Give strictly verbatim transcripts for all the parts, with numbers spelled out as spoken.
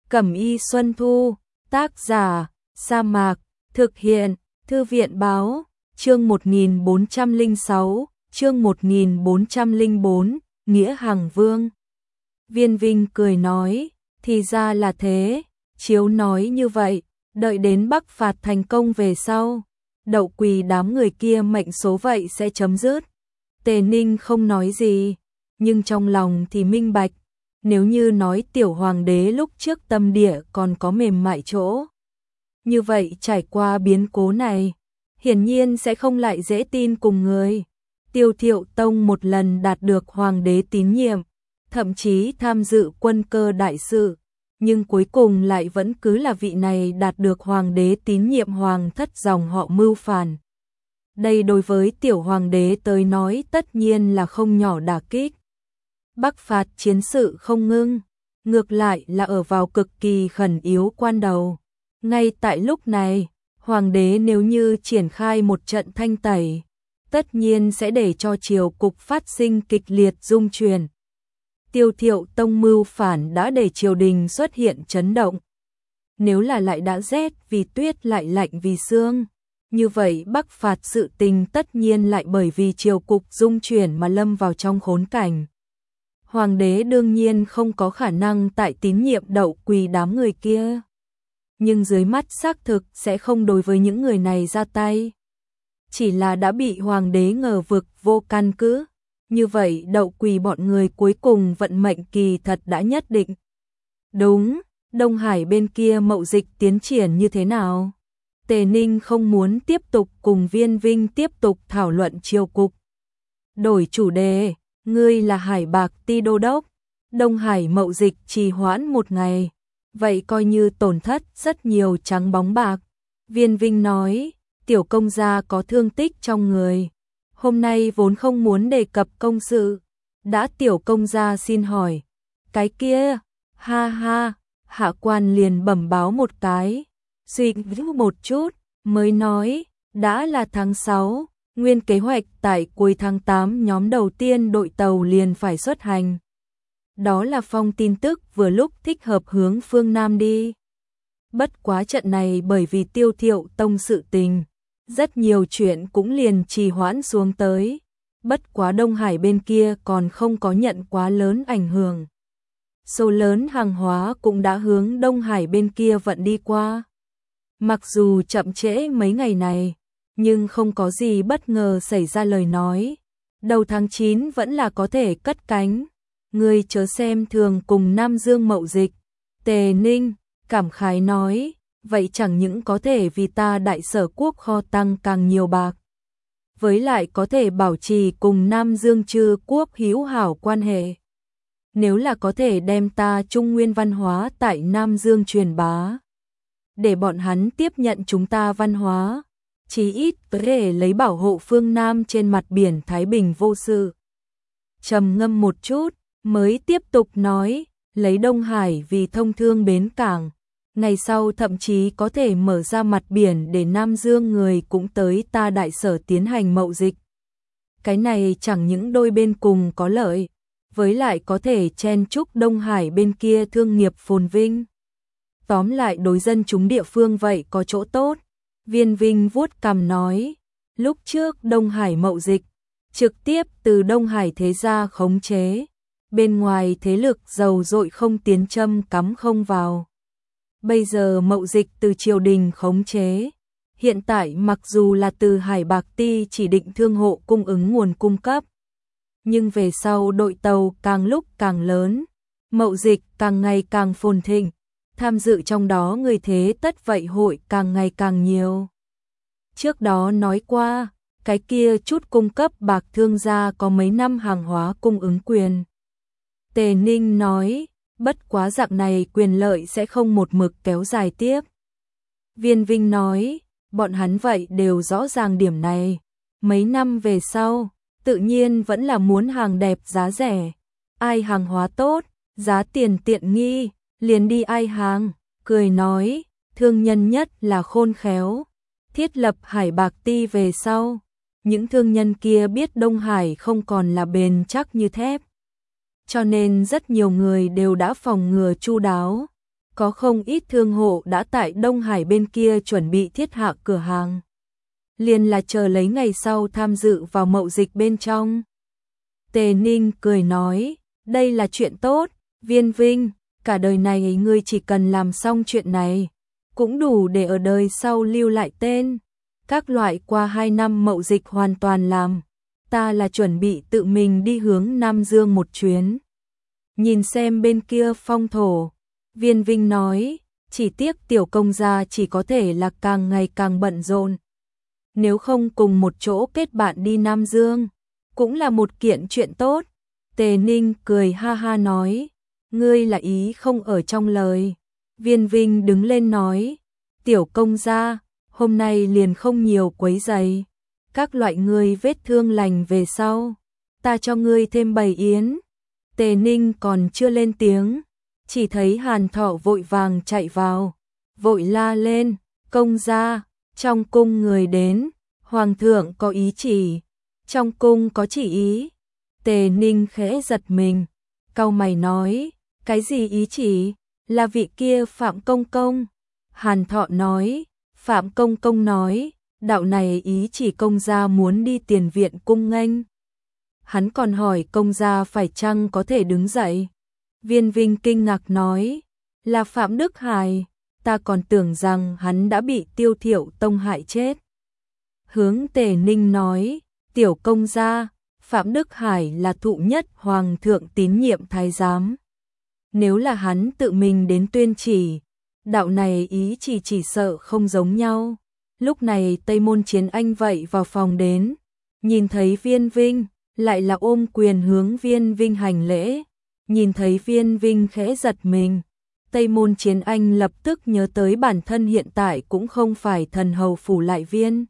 Cẩm y Xuân Thu, tác giả, Sa Mạc, thực hiện, Thư viện báo, chương một nghìn bốn trăm lẻ sáu, chương một nghìn bốn trăm lẻ bốn, Nghĩa Hằng Vương. Viên Vinh cười nói, thì ra là thế, chiếu nói như vậy, đợi đến Bắc phạt thành công về sau, Đậu Quỳ đám người kia mệnh số vậy sẽ chấm dứt. Tề Ninh không nói gì, nhưng trong lòng thì minh bạch, nếu như nói tiểu hoàng đế lúc trước tâm địa còn có mềm mại chỗ. Như vậy trải qua biến cố này, hiển nhiên sẽ không lại dễ tin cùng người. Tiêu Thiệu Tông một lần đạt được hoàng đế tín nhiệm, thậm chí tham dự quân cơ đại sự, nhưng cuối cùng lại vẫn cứ là vị này đạt được hoàng đế tín nhiệm hoàng thất dòng họ mưu phản. Đây đối với tiểu hoàng đế tới nói tất nhiên là không nhỏ đả kích. Bắc phạt chiến sự không ngưng, ngược lại là ở vào cực kỳ khẩn yếu quan đầu. Ngay tại lúc này, hoàng đế nếu như triển khai một trận thanh tẩy, tất nhiên sẽ để cho triều cục phát sinh kịch liệt rung chuyển. Tiêu Thiệu Tông mưu phản đã để triều đình xuất hiện chấn động. Nếu là lại đã rét vì tuyết lại lạnh vì sương, như vậy Bắc phạt sự tình tất nhiên lại bởi vì triều cục rung chuyển mà lâm vào trong khốn cảnh. Hoàng đế đương nhiên không có khả năng tại tín nhiệm Đậu Quỳ đám người kia, nhưng dưới mắt xác thực sẽ không đối với những người này ra tay. Chỉ là đã bị hoàng đế ngờ vực vô căn cứ, như vậy Đậu Quỳ bọn người cuối cùng vận mệnh kỳ thật đã nhất định. Đúng, Đông Hải bên kia mậu dịch tiến triển như thế nào? Tề Ninh không muốn tiếp tục cùng Viên Vinh tiếp tục thảo luận triều cục. Đổi chủ đề, ngươi là Hải Bạc Ti đô đốc, Đông Hải mậu dịch trì hoãn một ngày, vậy coi như tổn thất rất nhiều trắng bóng bạc. Viên Vinh nói, tiểu công gia có thương tích trong người, hôm nay vốn không muốn đề cập công sự, đã tiểu công gia xin hỏi, cái kia, ha ha, hạ quan liền bẩm báo một cái, suy nghĩ một chút, mới nói, đã là tháng sáu, nguyên kế hoạch tại cuối tháng tám nhóm đầu tiên đội tàu liền phải xuất hành. Đó là phong tin tức vừa lúc thích hợp hướng phương Nam đi. Bất quá trận này bởi vì Tiêu Thiệu Tông sự tình, rất nhiều chuyện cũng liền trì hoãn xuống tới. Bất quá Đông Hải bên kia còn không có nhận quá lớn ảnh hưởng. Số lớn hàng hóa cũng đã hướng Đông Hải bên kia vận đi qua. Mặc dù chậm trễ mấy ngày này, nhưng không có gì bất ngờ xảy ra lời nói. Đầu tháng chín vẫn là có thể cất cánh. Ngươi chớ xem thường cùng Nam Dương mậu dịch. Tề Ninh cảm khái nói, vậy chẳng những có thể vì ta đại sở quốc kho tăng càng nhiều bạc, với lại có thể bảo trì cùng Nam Dương Trư quốc hữu hảo quan hệ. Nếu là có thể đem ta Trung Nguyên văn hóa tại Nam Dương truyền bá, để bọn hắn tiếp nhận chúng ta văn hóa, chí ít có thể lấy bảo hộ phương Nam trên mặt biển Thái Bình vô sự. Trầm ngâm một chút, mới tiếp tục nói, lấy Đông Hải vì thông thương bến cảng, ngày sau thậm chí có thể mở ra mặt biển để Nam Dương người cũng tới ta đại sở tiến hành mậu dịch. Cái này chẳng những đôi bên cùng có lợi, với lại có thể chen chúc Đông Hải bên kia thương nghiệp phồn vinh. Tóm lại đối dân chúng địa phương vậy có chỗ tốt. Viên Vinh vuốt cằm nói, lúc trước Đông Hải mậu dịch, trực tiếp từ Đông Hải thế gia khống chế, bên ngoài thế lực giàu dội không tiến châm cắm không vào. Bây giờ mậu dịch từ triều đình khống chế, hiện tại mặc dù là từ Hải Bạc Ti chỉ định thương hộ cung ứng nguồn cung cấp, nhưng về sau đội tàu càng lúc càng lớn, mậu dịch càng ngày càng phồn thịnh, tham dự trong đó người thế tất vậy hội càng ngày càng nhiều. Trước đó nói qua, cái kia chút cung cấp bạc thương gia có mấy năm hàng hóa cung ứng quyền. Tề Ninh nói, bất quá dạng này quyền lợi sẽ không một mực kéo dài tiếp. Viên Vinh nói, bọn hắn vậy đều rõ ràng điểm này. Mấy năm về sau, tự nhiên vẫn là muốn hàng đẹp giá rẻ. Ai hàng hóa tốt, giá tiền tiện nghi, liền đi ai hàng. Cười nói, thương nhân nhất là khôn khéo. Thiết lập Hải Bạc Ti về sau, những thương nhân kia biết Đông Hải không còn là bền chắc như thép. Cho nên rất nhiều người đều đã phòng ngừa chu đáo, có không ít thương hộ đã tại Đông Hải bên kia chuẩn bị thiết hạ cửa hàng. Liền là chờ lấy ngày sau tham dự vào mậu dịch bên trong. Tề Ninh cười nói, đây là chuyện tốt, Viên Vinh, cả đời này ngươi chỉ cần làm xong chuyện này, cũng đủ để ở đời sau lưu lại tên. Các loại qua hai năm mậu dịch hoàn toàn làm, ta là chuẩn bị tự mình đi hướng Nam Dương một chuyến. Nhìn xem bên kia phong thổ, Viên Vinh nói, chỉ tiếc tiểu công gia chỉ có thể là càng ngày càng bận rộn. Nếu không cùng một chỗ kết bạn đi Nam Dương, cũng là một kiện chuyện tốt. Tề Ninh cười ha ha nói, ngươi là ý không ở trong lời. Viên Vinh đứng lên nói, tiểu công gia, hôm nay liền không nhiều quấy rầy. Các loại ngươi vết thương lành về sau, ta cho ngươi thêm bầy yến. Tề Ninh còn chưa lên tiếng, chỉ thấy Hàn Thọ vội vàng chạy vào, vội la lên, công gia, trong cung người đến, hoàng thượng có ý chỉ, trong cung có chỉ ý. Tề Ninh khẽ giật mình, cau mày nói, cái gì ý chỉ, là vị kia Phạm Công Công. Hàn Thọ nói, Phạm Công Công nói, đạo này ý chỉ công gia muốn đi tiền viện cung nghênh. Hắn còn hỏi công gia phải chăng có thể đứng dậy. Viên Vinh kinh ngạc nói, là Phạm Đức Hải, ta còn tưởng rằng hắn đã bị Tiêu Thiệu Tông hại chết. Hướng Tề Ninh nói, tiểu công gia, Phạm Đức Hải là thụ nhất hoàng thượng tín nhiệm thái giám. Nếu là hắn tự mình đến tuyên chỉ, đạo này ý chỉ chỉ sợ không giống nhau. Lúc này Tây Môn Chiến Anh vậy vào phòng đến, nhìn thấy Viên Vinh, lại là ôm quyền hướng Viên Vinh hành lễ. Nhìn thấy Viên Vinh khẽ giật mình, Tây Môn Chiến Anh lập tức nhớ tới bản thân hiện tại cũng không phải thần hầu phủ lại viên,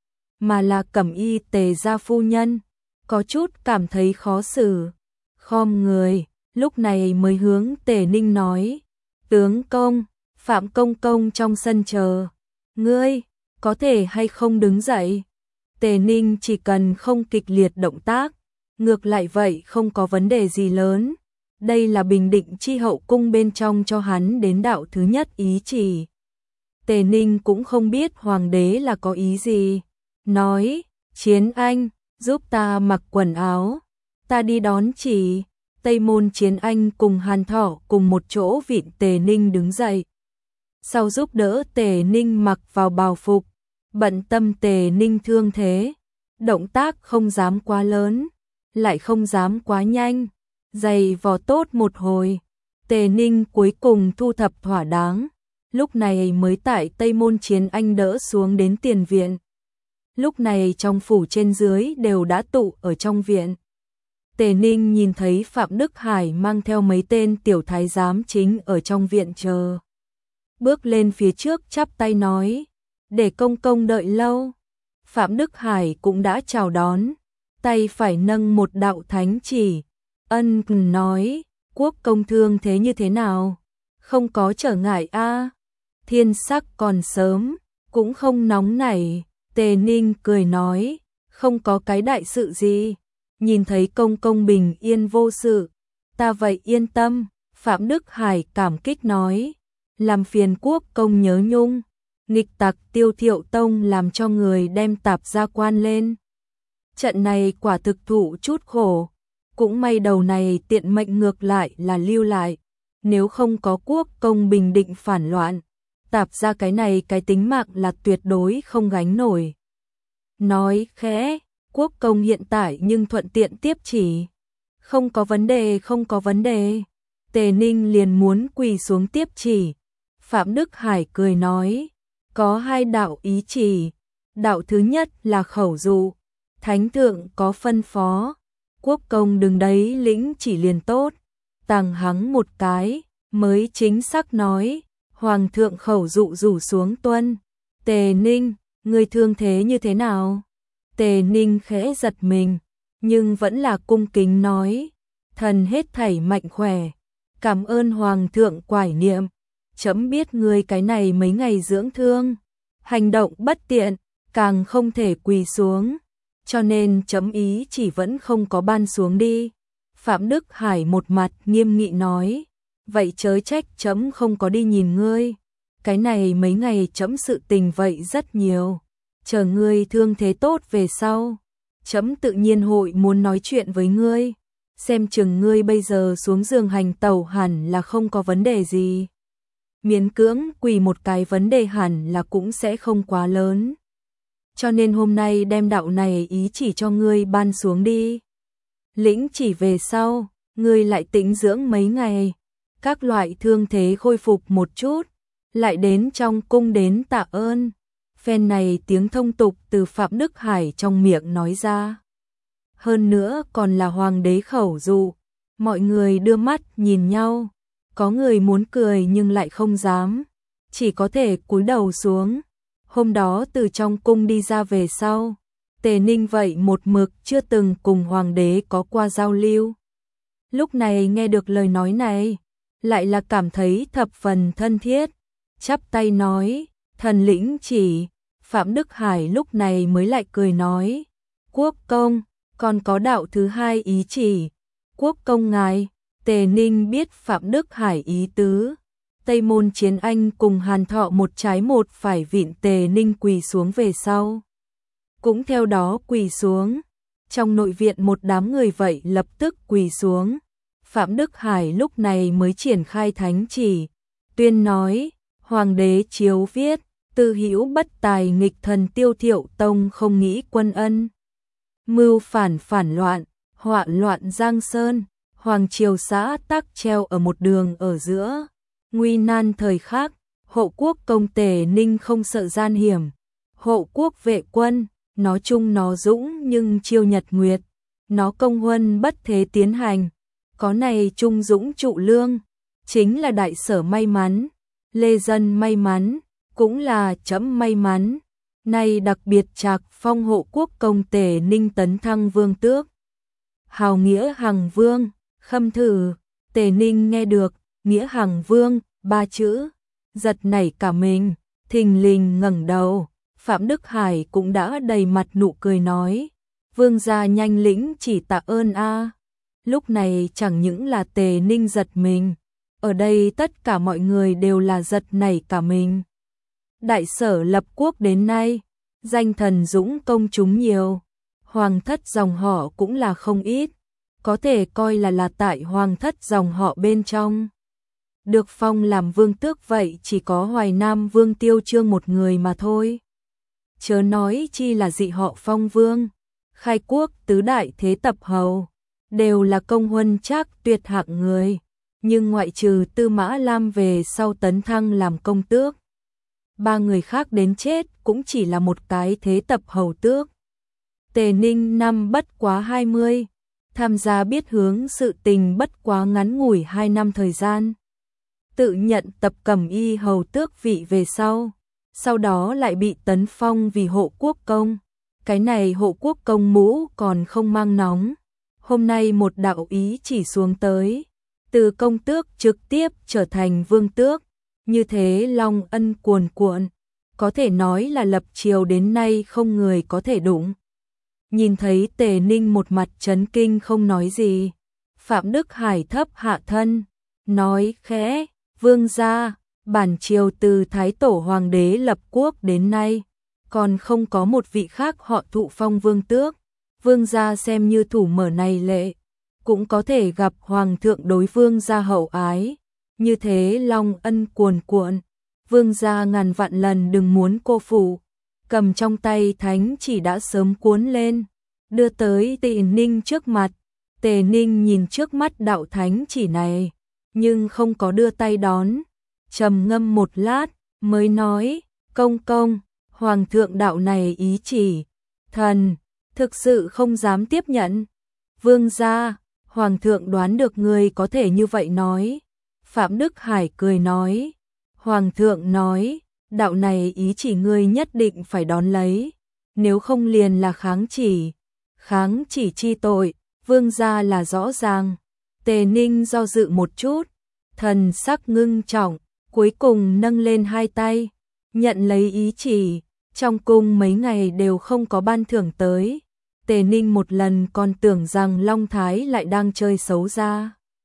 mà là Cẩm Y Tề gia phu nhân, có chút cảm thấy khó xử. Khom người, lúc này mới hướng Tề Ninh nói, tướng công, Phạm Công Công trong sân chờ, ngươi, có thể hay không đứng dậy. Tề Ninh chỉ cần không kịch liệt động tác, ngược lại vậy không có vấn đề gì lớn. Đây là Bình Định chi hậu cung bên trong cho hắn đến đạo thứ nhất ý chỉ. Tề Ninh cũng không biết hoàng đế là có ý gì. Nói, Chiến Anh, giúp ta mặc quần áo, ta đi đón chỉ. Tây Môn Chiến Anh cùng Hàn Thọ cùng một chỗ vịn Tề Ninh đứng dậy. Sau giúp đỡ Tề Ninh mặc vào bào phục, bận tâm Tề Ninh thương thế. Động tác không dám quá lớn, lại không dám quá nhanh. Giày vò tốt một hồi, Tề Ninh cuối cùng thu thập thỏa đáng, lúc này mới tại Tây Môn Chiến Anh đỡ xuống đến tiền viện. Lúc này trong phủ trên dưới đều đã tụ ở trong viện. Tề Ninh nhìn thấy Phạm Đức Hải mang theo mấy tên tiểu thái giám chính ở trong viện chờ. Bước lên phía trước chắp tay nói, để công công đợi lâu. Phạm Đức Hải cũng đã chào đón, tay phải nâng một đạo thánh chỉ. Ân nói, quốc công thương thế như thế nào? Không có trở ngại a. Thiên sắc còn sớm, cũng không nóng nảy. Tề Ninh cười nói, không có cái đại sự gì. Nhìn thấy công công bình yên vô sự, ta vậy yên tâm. Phạm Đức Hải cảm kích nói, làm phiền quốc công nhớ nhung. Nghịch tặc Tiêu Thiệu Tông làm cho người đem Tạp Gia quan lên. Trận này quả thực thụ chút khổ. Cũng may đầu này tiện mệnh ngược lại là lưu lại. Nếu không có quốc công Bình Định phản loạn, Tạp Gia cái này cái tính mạng là tuyệt đối không gánh nổi. Nói khẽ, quốc công hiện tại nhưng thuận tiện tiếp chỉ. Không có vấn đề, không có vấn đề. Tề Ninh liền muốn quỳ xuống tiếp chỉ. Phạm Đức Hải cười nói, có hai đạo ý chỉ. Đạo thứ nhất là khẩu dụ, thánh thượng có phân phó. Quốc công đừng đấy lĩnh chỉ liền tốt. Tàng hắng một cái, mới chính xác nói, hoàng thượng khẩu dụ rủ xuống tuân. Tề Ninh, người thương thế như thế nào? Tề Ninh khẽ giật mình, nhưng vẫn là cung kính nói, thần hết thảy mạnh khỏe, cảm ơn hoàng thượng quải niệm. Chấm biết người cái này mấy ngày dưỡng thương, hành động bất tiện, càng không thể quỳ xuống, cho nên chấm ý chỉ vẫn không có ban xuống đi. Phạm Đức Hải một mặt nghiêm nghị nói, vậy chớ trách trẫm không có đi nhìn ngươi. Cái này mấy ngày trẫm sự tình vậy rất nhiều, chờ ngươi thương thế tốt về sau, trẫm tự nhiên hội muốn nói chuyện với ngươi, xem chừng ngươi bây giờ xuống giường hành tẩu hẳn là không có vấn đề gì. Miễn cưỡng quỳ một cái vấn đề hẳn là cũng sẽ không quá lớn. Cho nên hôm nay đem đạo này ý chỉ cho ngươi ban xuống đi. Lĩnh chỉ về sau, ngươi lại tĩnh dưỡng mấy ngày, các loại thương thế khôi phục một chút, lại đến trong cung đến tạ ơn. Phen này tiếng thông tục từ Phạm Đức Hải trong miệng nói ra. Hơn nữa còn là hoàng đế khẩu dụ, mọi người đưa mắt nhìn nhau, có người muốn cười nhưng lại không dám, chỉ có thể cúi đầu xuống. Hôm đó từ trong cung đi ra về sau, Tề Ninh vậy một mực chưa từng cùng hoàng đế có qua giao lưu. Lúc này nghe được lời nói này, lại là cảm thấy thập phần thân thiết, chắp tay nói, thần lĩnh chỉ. Phạm Đức Hải lúc này mới lại cười nói, quốc công, còn có đạo thứ hai ý chỉ. Quốc công ngài. Tề Ninh biết Phạm Đức Hải ý tứ. Tây Môn Chiến Anh cùng Hàn Thọ một trái một phải vịn Tề Ninh quỳ xuống về sau, cũng theo đó quỳ xuống. Trong nội viện một đám người vậy lập tức quỳ xuống. Phạm Đức Hải lúc này mới triển khai thánh chỉ, tuyên nói, hoàng đế chiếu viết, Tư Hữu bất tài nghịch thần Tiêu Thiệu Tông không nghĩ quân ân, mưu phản phản loạn, họa loạn Giang Sơn, hoàng triều xã tắc treo ở một đường ở giữa, nguy nan thời khắc, hộ quốc công Tề Ninh không sợ gian hiểm, hộ quốc vệ quân, nó chung nó dũng nhưng chiêu nhật nguyệt, nó công huân bất thế tiến hành, có này trung dũng trụ lương, chính là đại sở may mắn, lê dân may mắn, cũng là trẫm may mắn. Nay đặc biệt trạc phong hộ quốc công Tề Ninh tấn thăng vương tước, hào nghĩa hằng vương. Khâm thử. Tề Ninh nghe được nghĩa hằng vương ba chữ, giật nảy cả mình, thình lình ngẩng đầu. Phạm Đức Hải cũng đã đầy mặt nụ cười nói, vương gia nhanh lĩnh chỉ tạ ơn a. Lúc này chẳng những là Tề Ninh giật mình, ở đây tất cả mọi người đều là giật nảy cả mình. Đại sở lập quốc đến nay, danh thần dũng công chúng nhiều, hoàng thất dòng họ cũng là không ít, có thể coi là là tại hoàng thất dòng họ bên trong. Được phong làm vương tước vậy chỉ có Hoài Nam Vương Tiêu Chương một người mà thôi. Chớ nói chi là dị họ phong vương, khai quốc tứ đại thế tập hầu, đều là công huân trác tuyệt hạng người, nhưng ngoại trừ Tư Mã Lam về sau tấn thăng làm công tước, ba người khác đến chết cũng chỉ là một cái thế tập hầu tước. Tề Ninh năm bất quá hai mươi, tham gia biết hướng sự tình bất quá ngắn ngủi hai năm thời gian. Tự nhận tập cẩm y hầu tước vị về sau, sau đó lại bị tấn phong vì hộ quốc công. Cái này hộ quốc công mũ còn không mang nóng. Hôm nay một đạo ý chỉ xuống tới, từ công tước trực tiếp trở thành vương tước, như thế long ân cuồn cuộn, có thể nói là lập triều đến nay không người có thể đụng. Nhìn thấy Tề Ninh một mặt chấn kinh không nói gì, Phạm Đức Hải thấp hạ thân, nói khẽ, vương gia, bản triều từ Thái Tổ Hoàng đế lập quốc đến nay, còn không có một vị khác họ thụ phong vương tước, vương gia xem như thủ mở này lệ, cũng có thể gặp hoàng thượng đối vương gia hậu ái, như thế long ân cuồn cuộn, vương gia ngàn vạn lần đừng muốn cô phụ. Cầm trong tay thánh chỉ đã sớm cuốn lên, đưa tới Tề Ninh trước mặt. Tề Ninh nhìn trước mắt đạo thánh chỉ này, nhưng không có đưa tay đón, trầm ngâm một lát, mới nói, công công, hoàng thượng đạo này ý chỉ, thần, thực sự không dám tiếp nhận. Vương gia, hoàng thượng đoán được người có thể như vậy nói. Phạm Đức Hải cười nói, hoàng thượng nói, đạo này ý chỉ ngươi nhất định phải đón lấy, nếu không liền là kháng chỉ, kháng chỉ chi tội, vương gia là rõ ràng. Tề Ninh do dự một chút, thần sắc ngưng trọng, cuối cùng nâng lên hai tay, nhận lấy ý chỉ. Trong cung mấy ngày đều không có ban thưởng tới, Tề Ninh một lần còn tưởng rằng Long Thái lại đang chơi xấu ra.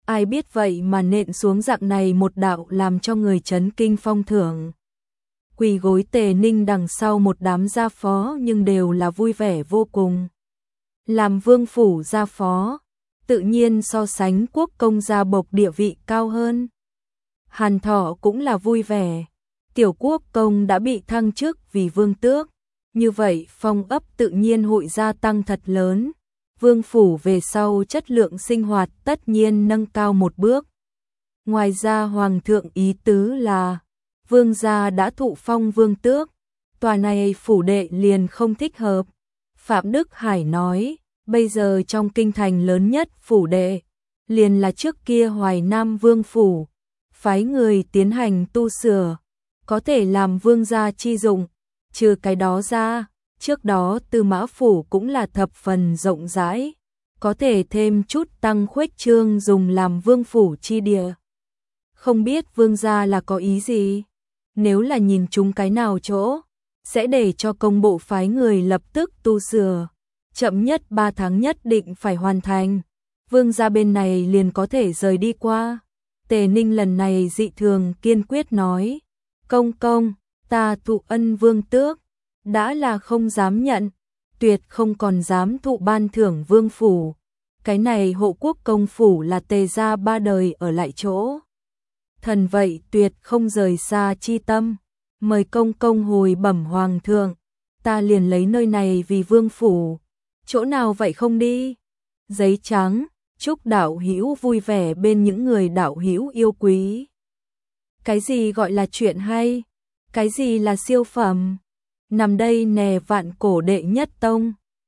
ai biết vậy mà nện xuống dạng này một đạo làm cho người chấn kinh phong thưởng. Quỳ gối Tề Ninh đằng sau một đám gia phó nhưng đều là vui vẻ vô cùng. Làm vương phủ gia phó, tự nhiên so sánh quốc công gia bộc địa vị cao hơn. Hàn Thọ cũng là vui vẻ, tiểu quốc công đã bị thăng chức vì vương tước, như vậy phong ấp tự nhiên hội gia tăng thật lớn. Vương phủ về sau chất lượng sinh hoạt tất nhiên nâng cao một bước. Ngoài ra hoàng thượng ý tứ là vương gia đã thụ phong vương tước, tòa này phủ đệ liền không thích hợp. Phạm Đức Hải nói, bây giờ trong kinh thành lớn nhất phủ đệ, liền là trước kia Hoài Nam vương phủ, phái người tiến hành tu sửa, có thể làm vương gia chi dụng. Trừ cái đó ra, trước đó Tư Mã phủ cũng là thập phần rộng rãi, có thể thêm chút tăng khuếch trương dùng làm vương phủ chi địa. Không biết vương gia là có ý gì? Nếu là nhìn chúng cái nào chỗ, sẽ để cho công bộ phái người lập tức tu sửa, chậm nhất ba tháng nhất định phải hoàn thành. Vương gia bên này liền có thể rời đi qua. Tề Ninh lần này dị thường kiên quyết nói, công công, ta thụ ân vương tước, đã là không dám nhận, tuyệt không còn dám thụ ban thưởng vương phủ. Cái này hộ quốc công phủ là Tề gia ba đời ở lại chỗ. Thần vậy tuyệt không rời xa chi tâm, mời công công hồi bẩm hoàng thượng, ta liền lấy nơi này vì vương phủ, chỗ nào vậy không đi. Giấy trắng, chúc đạo hữu vui vẻ bên những người đạo hữu yêu quý. Cái gì gọi là chuyện hay? Cái gì là siêu phẩm? Nằm đây nè vạn cổ đệ nhất tông.